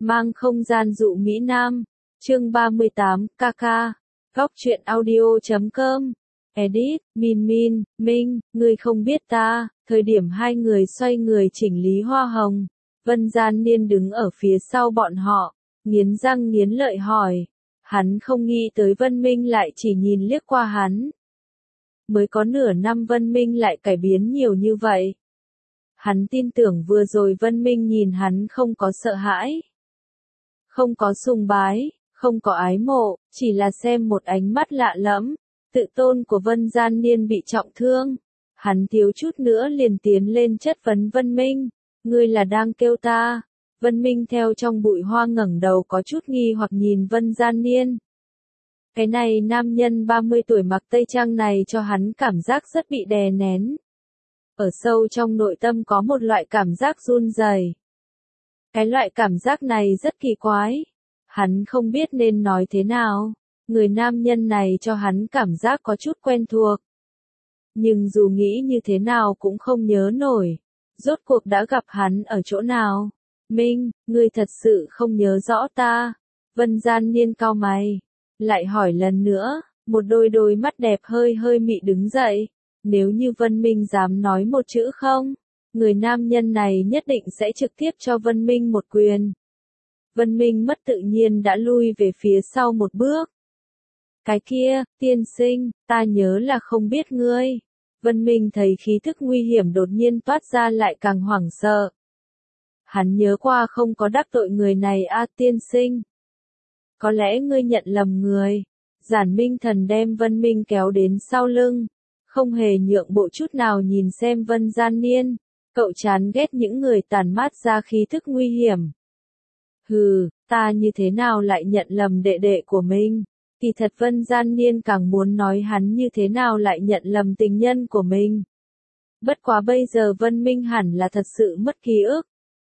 Mang không gian dụ Mỹ Nam. Chương 38, Kaka. Góc truyện audio.com. Edit, Min, Minh, ngươi không biết ta. Thời điểm hai người xoay người chỉnh lý hoa hồng, Vân Gian Niên đứng ở phía sau bọn họ, nghiến răng nghiến lợi hỏi. Hắn không nghĩ tới Vân Minh lại chỉ nhìn liếc qua hắn. Mới có nửa năm Vân Minh lại cải biến nhiều như vậy. Hắn tin tưởng vừa rồi Vân Minh nhìn hắn không có sợ hãi, không có sùng bái, không có ái mộ, chỉ là xem một ánh mắt lạ lẫm. Tự tôn của Vân Gian Niên bị trọng thương. Hắn thiếu chút nữa liền tiến lên chất vấn Vân Minh. Ngươi là đang kêu ta? Vân Minh theo trong bụi hoa ngẩng đầu có chút nghi hoặc nhìn Vân Gian Niên. Cái này nam nhân 30 tuổi mặc tây trang này cho hắn cảm giác rất bị đè nén. Ở sâu trong nội tâm có một loại cảm giác run rẩy. Cái loại cảm giác này rất kỳ quái. Hắn không biết nên nói thế nào. Người nam nhân này cho hắn cảm giác có chút quen thuộc. Nhưng dù nghĩ như thế nào cũng không nhớ nổi. Rốt cuộc đã gặp hắn ở chỗ nào? Minh, ngươi thật sự không nhớ rõ ta. Vân Gian Niên cau mày. Lại hỏi lần nữa, một đôi mắt đẹp hơi mị đứng dậy. Nếu như Vân Minh dám nói một chữ không, người nam nhân này nhất định sẽ trực tiếp cho Vân Minh một quyền. Vân Minh mất tự nhiên đã lui về phía sau một bước. Cái kia, tiên sinh, ta nhớ là không biết ngươi. Vân Minh thấy khí thức nguy hiểm đột nhiên toát ra lại càng hoảng sợ. Hắn nhớ qua không có đắc tội người này tiên sinh. Có lẽ ngươi nhận lầm người. Giản Minh Thần đem Vân Minh kéo đến sau lưng. Không hề nhượng bộ chút nào nhìn xem Vân Gian Niên. Cậu chán ghét những người tản mát ra khí thức nguy hiểm. Hừ, ta như thế nào lại nhận lầm đệ đệ của mình? Kỳ thật Vân Gian Niên càng muốn nói hắn như thế nào lại nhận lầm tình nhân của mình. Bất quá bây giờ Vân Minh hẳn là thật sự mất ký ức.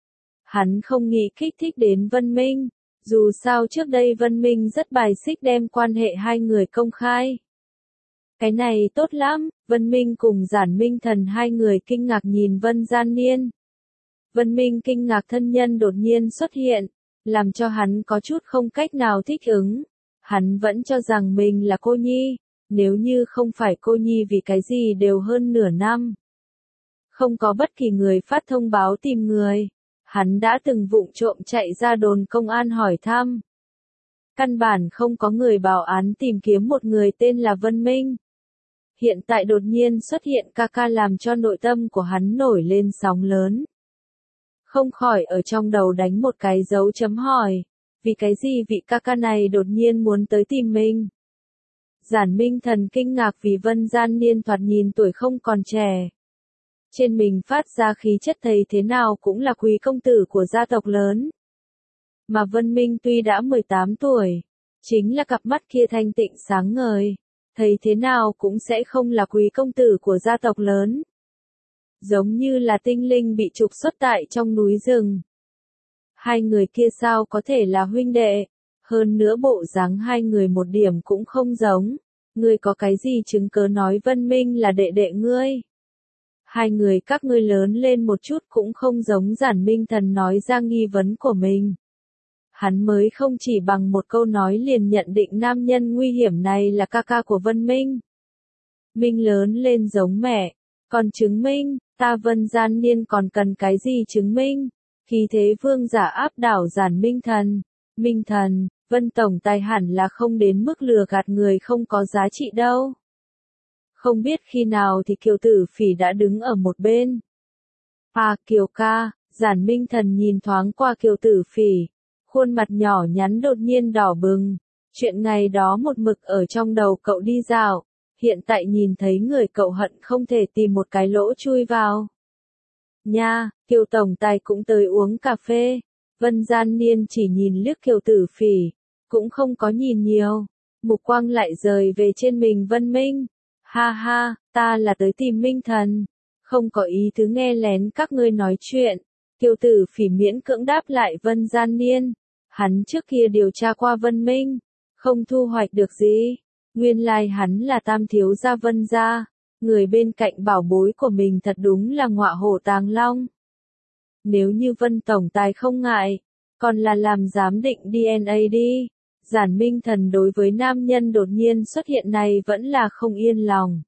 Hắn không nghĩ kích thích đến Vân Minh. Dù sao trước đây Vân Minh rất bài xích đem quan hệ hai người công khai. Cái này tốt lắm, Vân Minh cùng Giản Minh Thần hai người kinh ngạc nhìn Vân Gian Niên. Vân Minh kinh ngạc thân nhân đột nhiên xuất hiện, làm cho hắn có chút không cách nào thích ứng. Hắn vẫn cho rằng mình là cô nhi, nếu như không phải cô nhi vì cái gì đều hơn nửa năm. Không có bất kỳ người phát thông báo tìm người. Hắn đã từng vụng trộm chạy ra đồn công an hỏi thăm. Căn bản không có người báo án tìm kiếm một người tên là Vân Minh. Hiện tại đột nhiên xuất hiện Kaka làm cho nội tâm của hắn nổi lên sóng lớn. Không khỏi ở trong đầu đánh một cái dấu chấm hỏi. Vì cái gì vị Kaka này đột nhiên muốn tới tìm mình? Giản Minh Thần kinh ngạc vì Vân Gian Niên thoạt nhìn tuổi không còn trẻ. Trên mình phát ra khí chất thấy thế nào cũng là quý công tử của gia tộc lớn. Mà Vân Minh tuy đã 18 tuổi, chính là cặp mắt kia thanh tịnh sáng ngời, thấy thế nào cũng sẽ không là quý công tử của gia tộc lớn. Giống như là tinh linh bị trục xuất tại trong núi rừng. Hai người kia sao có thể là huynh đệ, hơn nữa bộ dáng hai người một điểm cũng không giống. Ngươi có cái gì chứng cớ nói Vân Minh là đệ đệ ngươi? Hai người các ngươi lớn lên một chút cũng không giống. Giản Minh Thần nói ra nghi vấn của mình. Hắn mới không chỉ bằng một câu nói liền nhận định nam nhân nguy hiểm này là Kaka của Vân Minh. Minh lớn lên giống mẹ, còn chứng minh, ta Vân Gian Niên còn cần cái gì chứng minh? Khí thế vương giả áp đảo Giản Minh Thần. Minh Thần, Vân tổng tài hẳn là không đến mức lừa gạt người không có giá trị đâu. Không biết khi nào thì Kiều Tử Phỉ đã đứng ở một bên. Kiều ca, Giản Minh Thần nhìn thoáng qua Kiều Tử Phỉ. Khuôn mặt nhỏ nhắn đột nhiên đỏ bừng. Chuyện ngày đó một mực ở trong đầu cậu đi dạo. Hiện tại nhìn thấy người cậu hận không thể tìm một cái lỗ chui vào. Nha, Kiều tổng tài cũng tới uống cà phê. Vân Gian Niên chỉ nhìn liếc Kiều Tử Phỉ, cũng không có nhìn nhiều. Mục quang lại rời về trên mình Vân Minh. Ha ha, ta là tới tìm Minh Thần. Không có ý tứ nghe lén các ngươi nói chuyện. Kiều Tử Phỉ miễn cưỡng đáp lại Vân Gian Niên. Hắn trước kia điều tra qua Vân Minh, không thu hoạch được gì. Nguyên lai hắn là tam thiếu gia Vân gia. Người bên cạnh bảo bối của mình thật đúng là ngọa hổ tàng long. Nếu như Vân tổng tài không ngại, Còn là làm giám định DNA đi. Giản Minh Thần đối với nam nhân đột nhiên xuất hiện này vẫn là không yên lòng.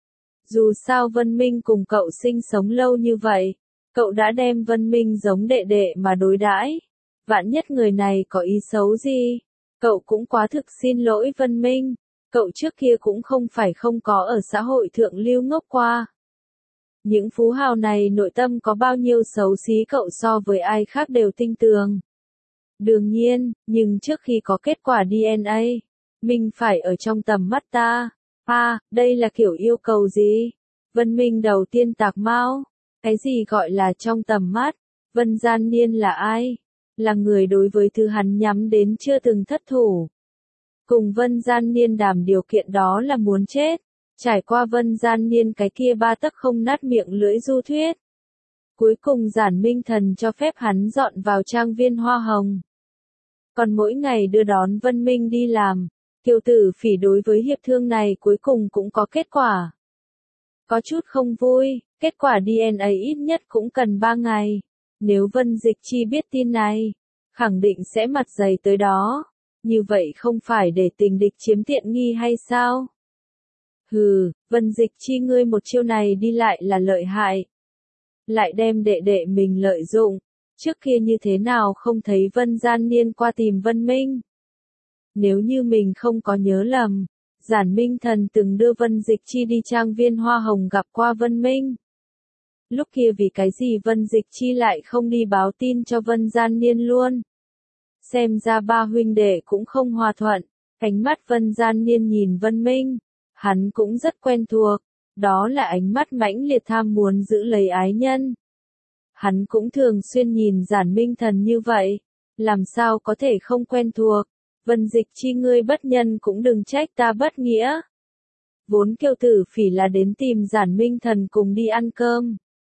Dù sao Vân Minh cùng cậu sinh sống lâu như vậy, cậu đã đem Vân Minh giống đệ đệ mà đối đãi. Vạn nhất người này có ý xấu gì, cậu cũng quá thực xin lỗi Vân Minh. Cậu trước kia cũng không phải không có ở xã hội thượng lưu ngốc qua. Những phú hào này nội tâm có bao nhiêu xấu xí cậu so với ai khác đều tinh tường. Đương nhiên, nhưng trước khi có kết quả DNA, mình phải ở trong tầm mắt ta. Đây là kiểu yêu cầu gì? Vân Minh đầu tiên tạc mau. Cái gì gọi là trong tầm mắt? Vân Gian Niên là ai? Là người đối với thứ hắn nhắm đến chưa từng thất thủ. Cùng Vân Gian Niên đàm điều kiện đó là muốn chết. Trải qua Vân Gian Niên cái kia 3 tấc không nát miệng lưỡi du thuyết. Cuối cùng Giản Minh Thần cho phép hắn dọn vào trang viên Hoa Hồng. Còn mỗi ngày đưa đón Vân Minh đi làm, Kiều Tử Phỉ đối với hiệp thương này cuối cùng cũng có kết quả. Có chút không vui, kết quả DNA ít nhất cũng cần 3 ngày. Nếu Vân Dịch Chi biết tin này, khẳng định sẽ mặt dày tới đó. Như vậy không phải để tình địch chiếm tiện nghi hay sao? Hừ, Vân Dịch Chi ngươi một chiêu này đi lại là lợi hại. Lại đem đệ đệ mình lợi dụng. Trước kia như thế nào không thấy Vân Gian Niên qua tìm Vân Minh? Nếu như mình không có nhớ lầm, Giản Minh Thần từng đưa Vân Dịch Chi đi trang viên Hoa Hồng gặp qua Vân Minh. Lúc kia vì cái gì Vân Dịch Chi lại không đi báo tin cho Vân Gian Niên luôn? Xem ra ba huynh đệ cũng không hòa thuận. Ánh mắt Vân Gian Niên nhìn Vân Minh, hắn cũng rất quen thuộc, đó là ánh mắt mãnh liệt tham muốn giữ lấy ái nhân. Hắn cũng thường xuyên nhìn Giản Minh Thần như vậy, làm sao có thể không quen thuộc. Vân Dịch Chi ngươi bất nhân cũng đừng trách ta bất nghĩa. Vốn Kiều Tử Phỉ là đến tìm Giản Minh Thần cùng đi ăn cơm.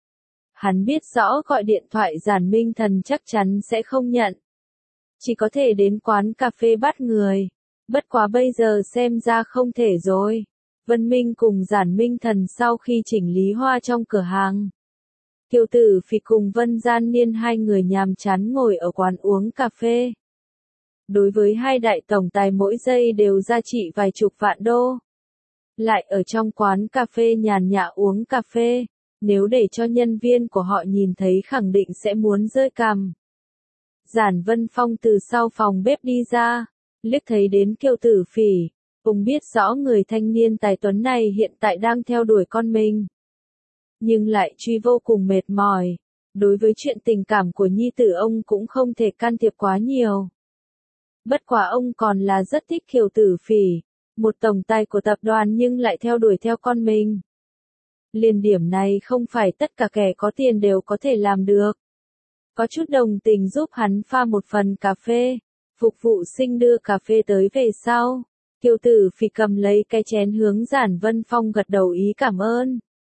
Hắn biết rõ gọi điện thoại Giản Minh Thần chắc chắn sẽ không nhận. Chỉ có thể đến quán cà phê bắt người. Bất quá bây giờ xem ra không thể rồi. Vân Minh cùng Giản Minh Thần sau khi chỉnh lý hoa trong cửa hàng. Kiều Tử Phỉ cùng Vân Gian Niên hai người nhàm chán ngồi ở quán uống cà phê. Đối với hai đại tổng tài mỗi giây đều ra trị vài chục vạn đô. Lại ở trong quán cà phê nhàn nhã uống cà phê, nếu để cho nhân viên của họ nhìn thấy khẳng định sẽ muốn rơi cằm. Giản Vân Phong từ sau phòng bếp đi ra, liếc thấy đến Kiều Tử Phỉ, cũng biết rõ người thanh niên tài tuấn này hiện tại đang theo đuổi con mình. Nhưng lại truy vô cùng mệt mỏi, đối với chuyện tình cảm của nhi tử ông cũng không thể can thiệp quá nhiều. Bất quá ông còn là rất thích Kiều Tử Phỉ, một tổng tài của tập đoàn nhưng lại theo đuổi theo con mình. Liền điểm này không phải tất cả kẻ có tiền đều có thể làm được. Có chút đồng tình giúp hắn pha một phần cà phê, phục vụ sinh đưa cà phê tới về sau. Kiều Tử Phỉ cầm lấy cái chén hướng Giản Vân Phong gật đầu ý cảm ơn.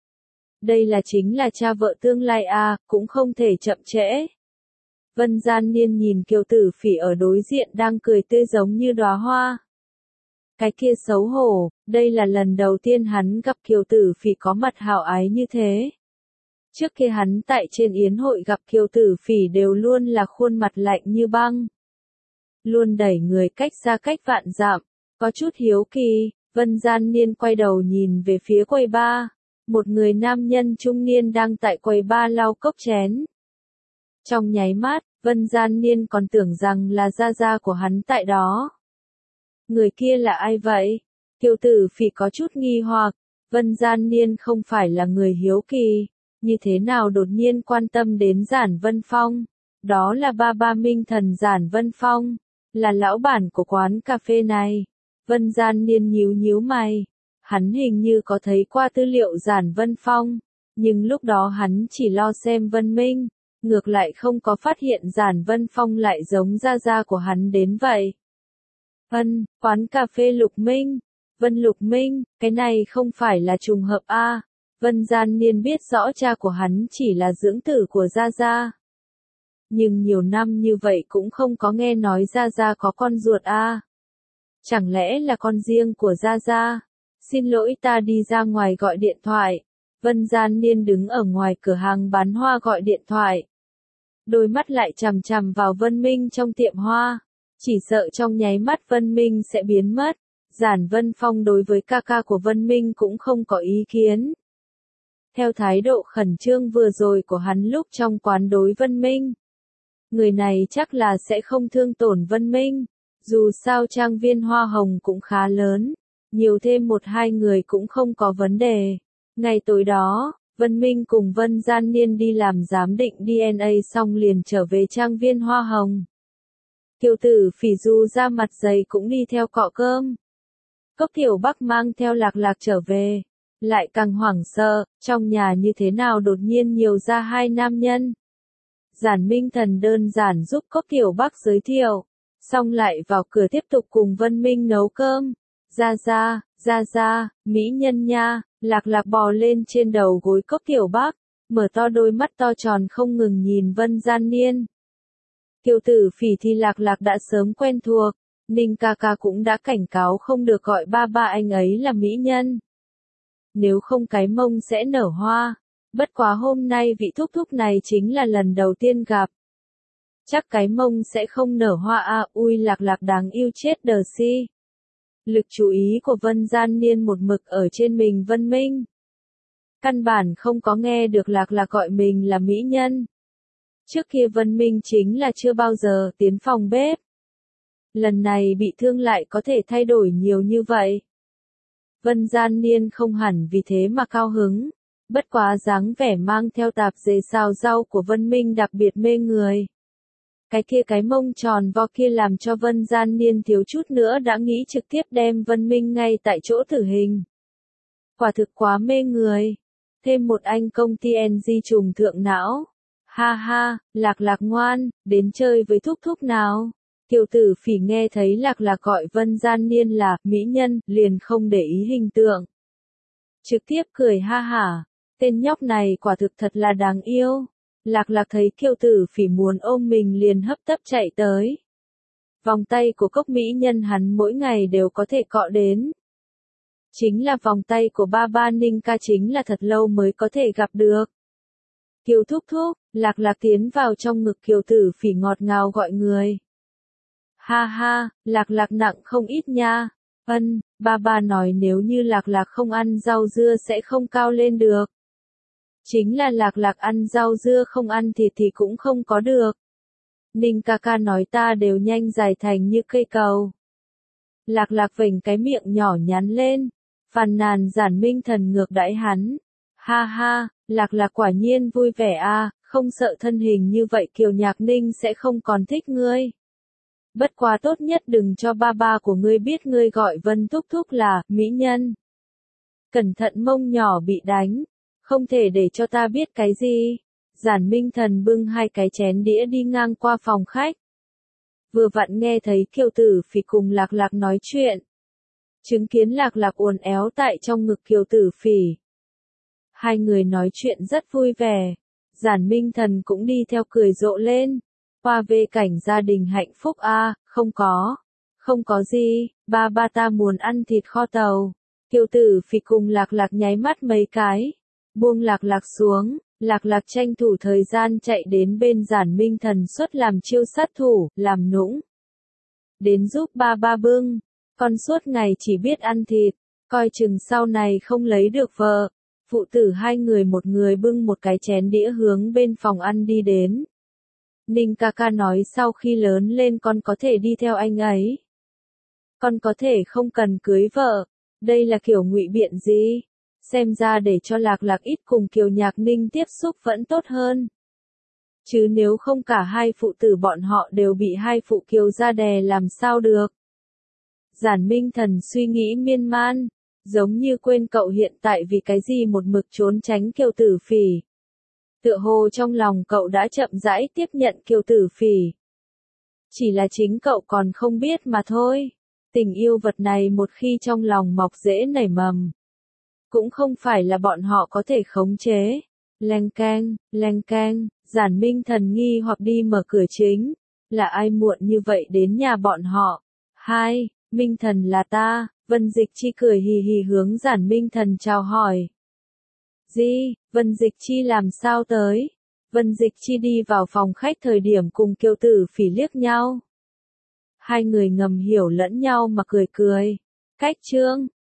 Đây là chính là cha vợ tương lai à, cũng không thể chậm trễ. Vân Gian Niên nhìn Kiều Tử Phỉ ở đối diện đang cười tươi giống như đóa hoa. Cái kia xấu hổ, đây là lần đầu tiên hắn gặp Kiều Tử Phỉ có mặt hảo ái như thế. Trước khi hắn tại trên yến hội gặp Kiều Tử Phỉ đều luôn là khuôn mặt lạnh như băng. Luôn đẩy người cách xa cách vạn dặm, có chút hiếu kỳ, Vân Gian Niên quay đầu nhìn về phía quầy bar. Một người nam nhân trung niên đang tại quầy bar lau cốc chén. Trong nháy mắt, Vân Gian Niên còn tưởng rằng là gia gia của hắn tại đó. Người kia là ai vậy? Kiều Tử Phỉ có chút nghi hoặc, Vân Gian Niên không phải là người hiếu kỳ, như thế nào đột nhiên quan tâm đến Giản Vân Phong? Đó là ba Minh Thần Giản Vân Phong, là lão bản của quán cà phê này. Vân Gian Niên nhíu mày. Hắn hình như có thấy qua tư liệu Giản Vân Phong, nhưng lúc đó hắn chỉ lo xem Vân Minh, ngược lại không có phát hiện Giản Vân Phong lại giống gia gia của hắn đến vậy. Quán cà phê Lục Minh, Vân Lục Minh, cái này không phải là trùng hợp a? Vân Gian Niên biết rõ cha của hắn chỉ là dưỡng tử của gia gia. Nhưng nhiều năm như vậy cũng không có nghe nói gia gia có con ruột a. Chẳng lẽ là con riêng của gia gia? Xin lỗi ta đi ra ngoài gọi điện thoại. Vân Gian Niên đứng ở ngoài cửa hàng bán hoa gọi điện thoại. đôi mắt lại chằm chằm vào Vân Minh trong tiệm hoa. Chỉ sợ trong nháy mắt Vân Minh sẽ biến mất. Giản Vân Phong đối với ca ca của Vân Minh cũng không có ý kiến. Theo thái độ khẩn trương vừa rồi của hắn lúc trong quán đối Vân Minh, người này chắc là sẽ không thương tổn Vân Minh. Dù sao trang viên hoa hồng cũng khá lớn, nhiều thêm một hai người cũng không có vấn đề. Ngày tối đó, Vân Minh cùng Vân Gian Niên đi làm giám định DNA xong liền trở về trang viên hoa hồng. Kiều Tử Phỉ dù ra mặt dày cũng đi theo cọ cơm. Cốc Tiểu Bắc mang theo Lạc Lạc trở về, lại càng hoảng sợ, trong nhà như thế nào đột nhiên nhiều ra hai nam nhân. Giản Minh Thần đơn giản giúp Cốc Tiểu Bắc giới thiệu, xong lại vào cửa tiếp tục cùng Vân Minh nấu cơm. Ra, mỹ nhân nha. Lạc Lạc bò lên trên đầu gối Cốc Tiểu Bắc, mở to đôi mắt to tròn không ngừng nhìn Vân Gian Niên. Kiều Tử Phỉ thì Lạc Lạc đã sớm quen thuộc, Ninh ca ca cũng đã cảnh cáo không được gọi ba ba anh ấy là mỹ nhân. Nếu không cái mông sẽ nở hoa. Bất quá hôm nay vị thúc thúc này chính là lần đầu tiên gặp. Chắc cái mông sẽ không nở hoa à, ui Lạc Lạc đáng yêu chết đờ si. Lực chú ý của Vân Gian Niên một mực ở trên mình Vân Minh. Căn bản không có nghe được Lạc Lạc gọi mình là mỹ nhân. Trước kia Vân Minh chính là chưa bao giờ tiến phòng bếp. Lần này bị thương lại có thể thay đổi nhiều như vậy. Vân Gian Niên không hẳn vì thế mà cao hứng. Bất quá dáng vẻ mang theo tạp dề xào rau của Vân Minh đặc biệt mê người. Cái mông tròn vo kia làm cho Vân Gian Niên thiếu chút nữa đã nghĩ trực tiếp đem Vân Minh ngay tại chỗ tử hình. Quả thực quá mê người. Thêm một anh công ty NG trùng thượng não. Ha ha, Lạc Lạc ngoan, đến chơi với thúc thúc nào. Kiều Tử Phỉ nghe thấy Lạc Lạc gọi Vân Gian Niên là mỹ nhân, liền không để ý hình tượng. Trực tiếp cười ha hả, tên nhóc này quả thực thật là đáng yêu. Lạc Lạc thấy Kiều Tử Phỉ muốn ôm mình liền hấp tấp chạy tới. Vòng tay của cốc mỹ nhân hắn mỗi ngày đều có thể cọ đến. Chính là vòng tay của ba ba Ninh ca, chính là thật lâu mới có thể gặp được. Kiều thúc thúc, Lạc Lạc tiến vào trong ngực Kiều Tử Phỉ ngọt ngào gọi người. Ha ha, Lạc Lạc nặng không ít nha. Ba ba nói nếu như Lạc Lạc không ăn rau dưa sẽ không cao lên được. Chính là Lạc Lạc ăn rau dưa không ăn thịt thì cũng không có được. Ninh ca ca nói ta đều nhanh dài thành như cây cầu. Lạc Lạc vểnh cái miệng nhỏ nhắn lên, phàn nàn Giản Minh Thần ngược đãi hắn. Ha ha, Lạc Lạc quả nhiên vui vẻ à, không sợ thân hình như vậy Kiều Nhạc Ninh sẽ không còn thích ngươi. Bất quá tốt nhất đừng cho ba ba của ngươi biết ngươi gọi Vân thúc thúc là mỹ nhân. Cẩn thận mông nhỏ bị đánh, không thể để cho ta biết cái gì. Giản Minh Thần bưng hai cái chén đĩa đi ngang qua phòng khách. Vừa vặn nghe thấy Kiều Tử Phỉ cùng Lạc Lạc nói chuyện. Chứng kiến Lạc Lạc uốn éo tại trong ngực Kiều Tử Phỉ. Hai người nói chuyện rất vui vẻ. Giản Minh Thần cũng đi theo cười rộ lên. Qua về cảnh gia đình hạnh phúc à, không có gì, ba ba ta muốn ăn thịt kho tàu. Kiều Tử Phỉ cùng Lạc Lạc nháy mắt mấy cái, buông Lạc Lạc xuống, Lạc Lạc tranh thủ thời gian chạy đến bên Giản Minh Thần suốt làm chiêu sát thủ, làm nũng. Đến giúp ba ba bưng, con suốt ngày chỉ biết ăn thịt, coi chừng sau này không lấy được vợ. Phụ tử hai người một người bưng một cái chén đĩa hướng bên phòng ăn đi đến. Ninh ca ca nói sau khi lớn lên con có thể đi theo anh ấy. Con có thể không cần cưới vợ. Đây là kiểu ngụy biện gì? Xem ra để cho Lạc Lạc ít cùng Kiều Nhạc Ninh tiếp xúc vẫn tốt hơn. Chứ nếu không cả hai phụ tử bọn họ đều bị hai phụ Kiều gia đè làm sao được. Giản Minh Thần suy nghĩ miên man, giống như quên cậu hiện tại vì cái gì một mực trốn tránh Kiều Tử Phỉ. Tựa hồ trong lòng cậu đã chậm rãi tiếp nhận Kiều Tử Phỉ. Chỉ là chính cậu còn không biết mà thôi. Tình yêu vật này một khi trong lòng mọc rễ nảy mầm, cũng không phải là bọn họ có thể khống chế. Leng keng, Giản Minh Thần nghi hoặc đi mở cửa chính. Là ai muộn như vậy đến nhà bọn họ? Hai, Minh Thần là ta. Vân Dịch Chi cười hì hì hướng Giản Minh Thần chào hỏi. Gì, Vân Dịch Chi làm sao tới? Vân Dịch Chi đi vào phòng khách thời điểm cùng Kiều Tử Phỉ liếc nhau. Hai người ngầm hiểu lẫn nhau mà cười cười. Cách Trương